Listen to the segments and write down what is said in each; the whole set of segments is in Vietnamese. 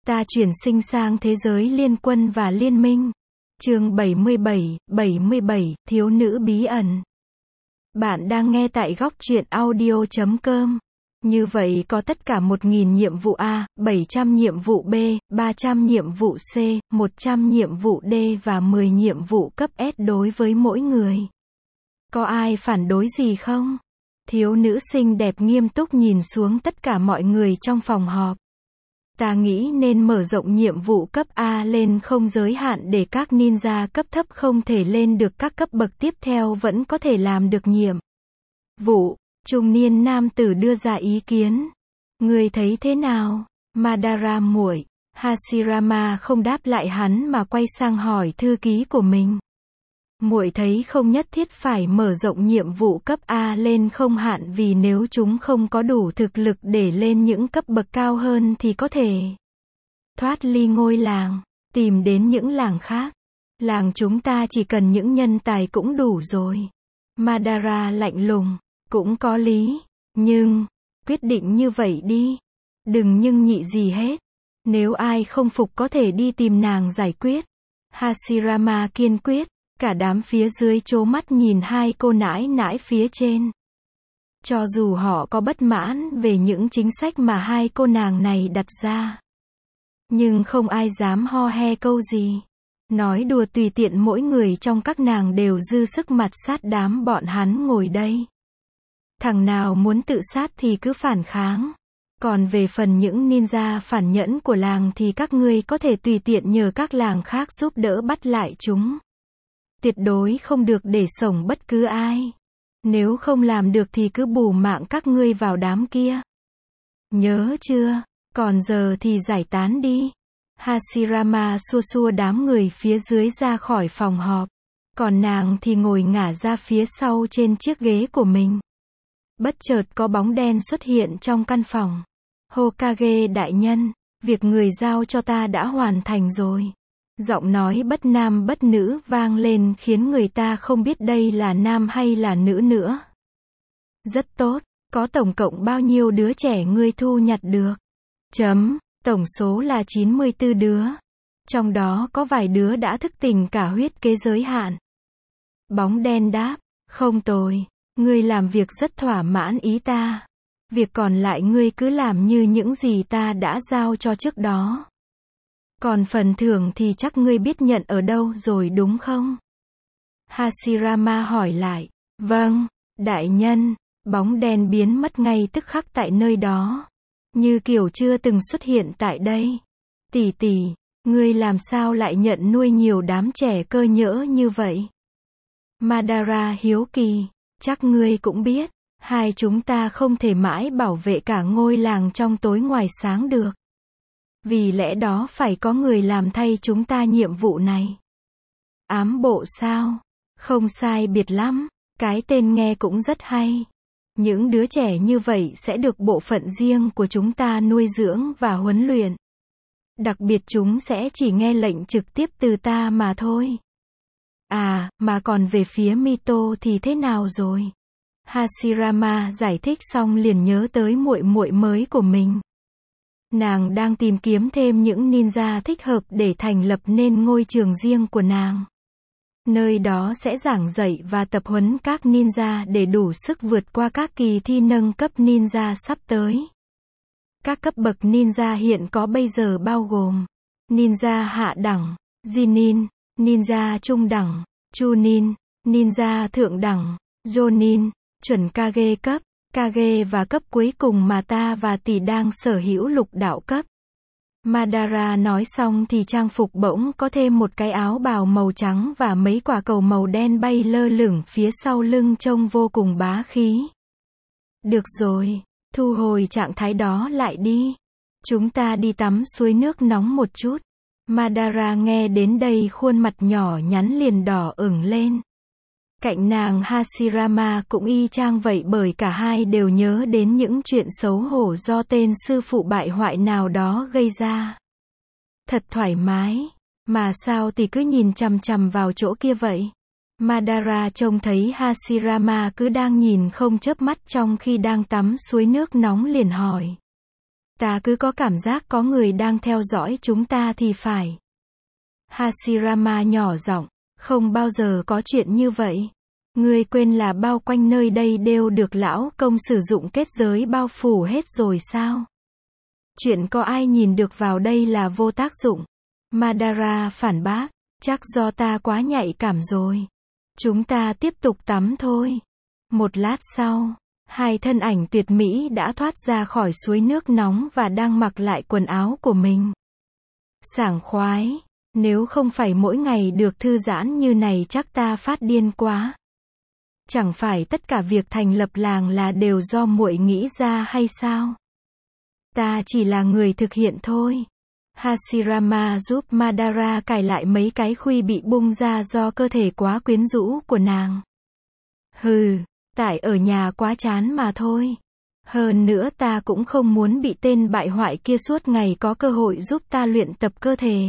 Ta chuyển sinh sang thế giới liên quân và liên minh. Chương 77, Thiếu nữ bí ẩn. Bạn đang nghe tại góc truyện audio.com. Như vậy có tất cả 1000 nhiệm vụ A, 700 nhiệm vụ B, 300 nhiệm vụ C, 100 nhiệm vụ D và 10 nhiệm vụ cấp S đối với mỗi người. Có ai phản đối gì không? Thiếu nữ xinh đẹp nghiêm túc nhìn xuống tất cả mọi người trong phòng họp. Ta nghĩ nên mở rộng nhiệm vụ cấp A lên không giới hạn để các ninja cấp thấp không thể lên được các cấp bậc tiếp theo vẫn có thể làm được nhiệm vụ. Trung niên nam tử đưa ra ý kiến. Ngươi thấy thế nào? Madara muội. Hashirama không đáp lại hắn mà quay sang hỏi thư ký của mình. Muội thấy không nhất thiết phải mở rộng nhiệm vụ cấp A lên không hạn vì nếu chúng không có đủ thực lực để lên những cấp bậc cao hơn thì có thể thoát ly ngôi làng, tìm đến những làng khác. Làng chúng ta chỉ cần những nhân tài cũng đủ rồi. Madara lạnh lùng, cũng có lý, nhưng, quyết định như vậy đi. Đừng nhưng nhị gì hết. Nếu ai không phục có thể đi tìm nàng giải quyết. Hashirama kiên quyết. Cả đám phía dưới trố mắt nhìn hai cô nãi nãi phía trên. Cho dù họ có bất mãn về những chính sách mà hai cô nàng này đặt ra, nhưng không ai dám ho he câu gì. Nói đùa tùy tiện mỗi người trong các nàng đều dư sức mặt sát đám bọn hắn ngồi đây. Thằng nào muốn tự sát thì cứ phản kháng. Còn về phần những ninja phản nhẫn của làng thì các ngươi có thể tùy tiện nhờ các làng khác giúp đỡ bắt lại chúng. Tuyệt đối không được để sổng bất cứ ai. Nếu không làm được thì cứ bù mạng các ngươi vào đám kia. Nhớ chưa? Còn giờ thì giải tán đi. Hashirama xua xua đám người phía dưới ra khỏi phòng họp. Còn nàng thì ngồi ngả ra phía sau trên chiếc ghế của mình. Bất chợt có bóng đen xuất hiện trong căn phòng. Hokage đại nhân, việc người giao cho ta đã hoàn thành rồi. Giọng nói bất nam bất nữ vang lên khiến người ta không biết đây là nam hay là nữ nữa. Rất tốt, có tổng cộng bao nhiêu đứa trẻ ngươi thu nhặt được? Tổng số là 94 đứa. Trong đó có vài đứa đã thức tỉnh cả huyết kế giới hạn. Bóng đen đáp, không tồi, ngươi làm việc rất thỏa mãn ý ta. Việc còn lại ngươi cứ làm như những gì ta đã giao cho trước đó. Còn phần thưởng thì chắc ngươi biết nhận ở đâu rồi đúng không? Hashirama hỏi lại. Vâng, đại nhân. Bóng đen biến mất ngay tức khắc tại nơi đó. Như kiểu chưa từng xuất hiện tại đây. Tỷ tỷ, ngươi làm sao lại nhận nuôi nhiều đám trẻ cơ nhỡ như vậy? Madara hiếu kỳ. Chắc ngươi cũng biết, hai chúng ta không thể mãi bảo vệ cả ngôi làng trong tối ngoài sáng được. Vì lẽ đó phải có người làm thay chúng ta nhiệm vụ này. Ám bộ sao? Không sai biệt lắm. Cái tên nghe cũng rất hay. Những đứa trẻ như vậy sẽ được bộ phận riêng của chúng ta nuôi dưỡng và huấn luyện. Đặc biệt chúng sẽ chỉ nghe lệnh trực tiếp từ ta mà thôi. À, mà còn về phía Mito thì thế nào rồi? Hashirama giải thích xong liền nhớ tới muội muội mới của mình. Nàng đang tìm kiếm thêm những ninja thích hợp để thành lập nên ngôi trường riêng của nàng. Nơi đó sẽ giảng dạy và tập huấn các ninja để đủ sức vượt qua các kỳ thi nâng cấp ninja sắp tới. Các cấp bậc ninja hiện có bây giờ bao gồm ninja hạ đẳng, Jinin, ninja trung đẳng, Chunin, ninja thượng đẳng, Jonin, chuẩn Kage cấp, Kage và cấp cuối cùng mà ta và tỷ đang sở hữu lục đạo cấp. Madara nói xong thì trang phục bỗng có thêm một cái áo bào màu trắng và mấy quả cầu màu đen bay lơ lửng phía sau lưng trông vô cùng bá khí. Được rồi, thu hồi trạng thái đó lại đi. Chúng ta đi tắm suối nước nóng một chút. Madara nghe đến đây khuôn mặt nhỏ nhắn liền đỏ ửng lên. Cạnh nàng Hashirama cũng y chang vậy bởi cả hai đều nhớ đến những chuyện xấu hổ do tên sư phụ bại hoại nào đó gây ra. Thật thoải mái. Mà sao thì cứ nhìn chằm chằm vào chỗ kia vậy? Madara trông thấy Hashirama cứ đang nhìn không chớp mắt trong khi đang tắm suối nước nóng liền hỏi. Ta cứ có cảm giác có người đang theo dõi chúng ta thì phải. Hashirama nhỏ giọng, không bao giờ có chuyện như vậy. Ngươi quên là bao quanh nơi đây đều được lão công sử dụng kết giới bao phủ hết rồi sao? Chuyện có ai nhìn được vào đây là vô tác dụng. Madara phản bác, chắc do ta quá nhạy cảm rồi. Chúng ta tiếp tục tắm thôi. Một lát sau, hai thân ảnh tuyệt mỹ đã thoát ra khỏi suối nước nóng và đang mặc lại quần áo của mình. Sảng khoái, nếu không phải mỗi ngày được thư giãn như này chắc ta phát điên quá. Chẳng phải tất cả việc thành lập làng là đều do muội nghĩ ra hay sao? Ta chỉ là người thực hiện thôi. Hashirama giúp Madara cài lại mấy cái khuy bị bung ra do cơ thể quá quyến rũ của nàng. Hừ, tại ở nhà quá chán mà thôi. Hơn nữa ta cũng không muốn bị tên bại hoại kia suốt ngày có cơ hội giúp ta luyện tập cơ thể.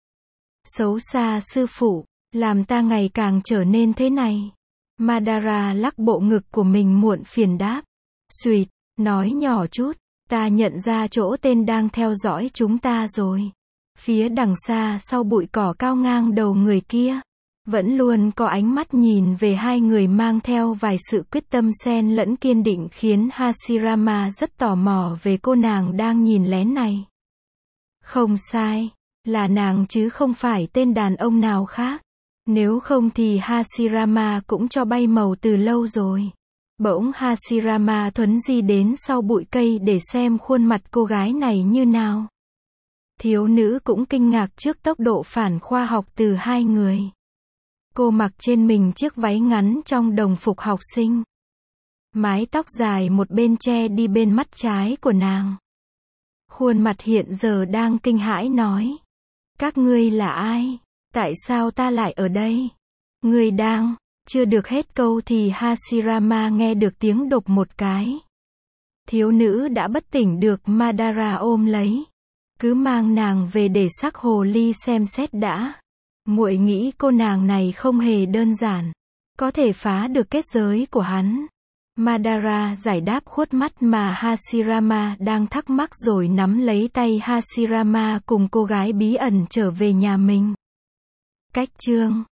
Xấu xa sư phụ, làm ta ngày càng trở nên thế này. Madara lắc bộ ngực của mình muộn phiền đáp. Xuỵt, nói nhỏ chút, ta nhận ra chỗ tên đang theo dõi chúng ta rồi. Phía đằng xa sau bụi cỏ cao ngang đầu người kia, vẫn luôn có ánh mắt nhìn về hai người mang theo vài sự quyết tâm xen lẫn kiên định khiến Hashirama rất tò mò về cô nàng đang nhìn lén này. Không sai, là nàng chứ không phải tên đàn ông nào khác. Nếu không thì Hashirama cũng cho bay màu từ lâu rồi. Bỗng Hashirama thuấn di đến sau bụi cây để xem khuôn mặt cô gái này như nào. Thiếu nữ cũng kinh ngạc trước tốc độ phản khoa học từ hai người. Cô mặc trên mình chiếc váy ngắn trong đồng phục học sinh. Mái tóc dài một bên che đi bên mắt trái của nàng. Khuôn mặt hiện giờ đang kinh hãi nói. Các ngươi là ai? Tại sao ta lại ở đây? Ngươi đang... Chưa được hết câu thì Hashirama nghe được tiếng đột một cái. Thiếu nữ đã bất tỉnh được Madara ôm lấy. Cứ mang nàng về để sắc hồ ly xem xét đã. Muội nghĩ cô nàng này không hề đơn giản. Có thể phá được kết giới của hắn. Madara giải đáp khuất mắt mà Hashirama đang thắc mắc rồi nắm lấy tay Hashirama cùng cô gái bí ẩn trở về nhà mình. Cách chương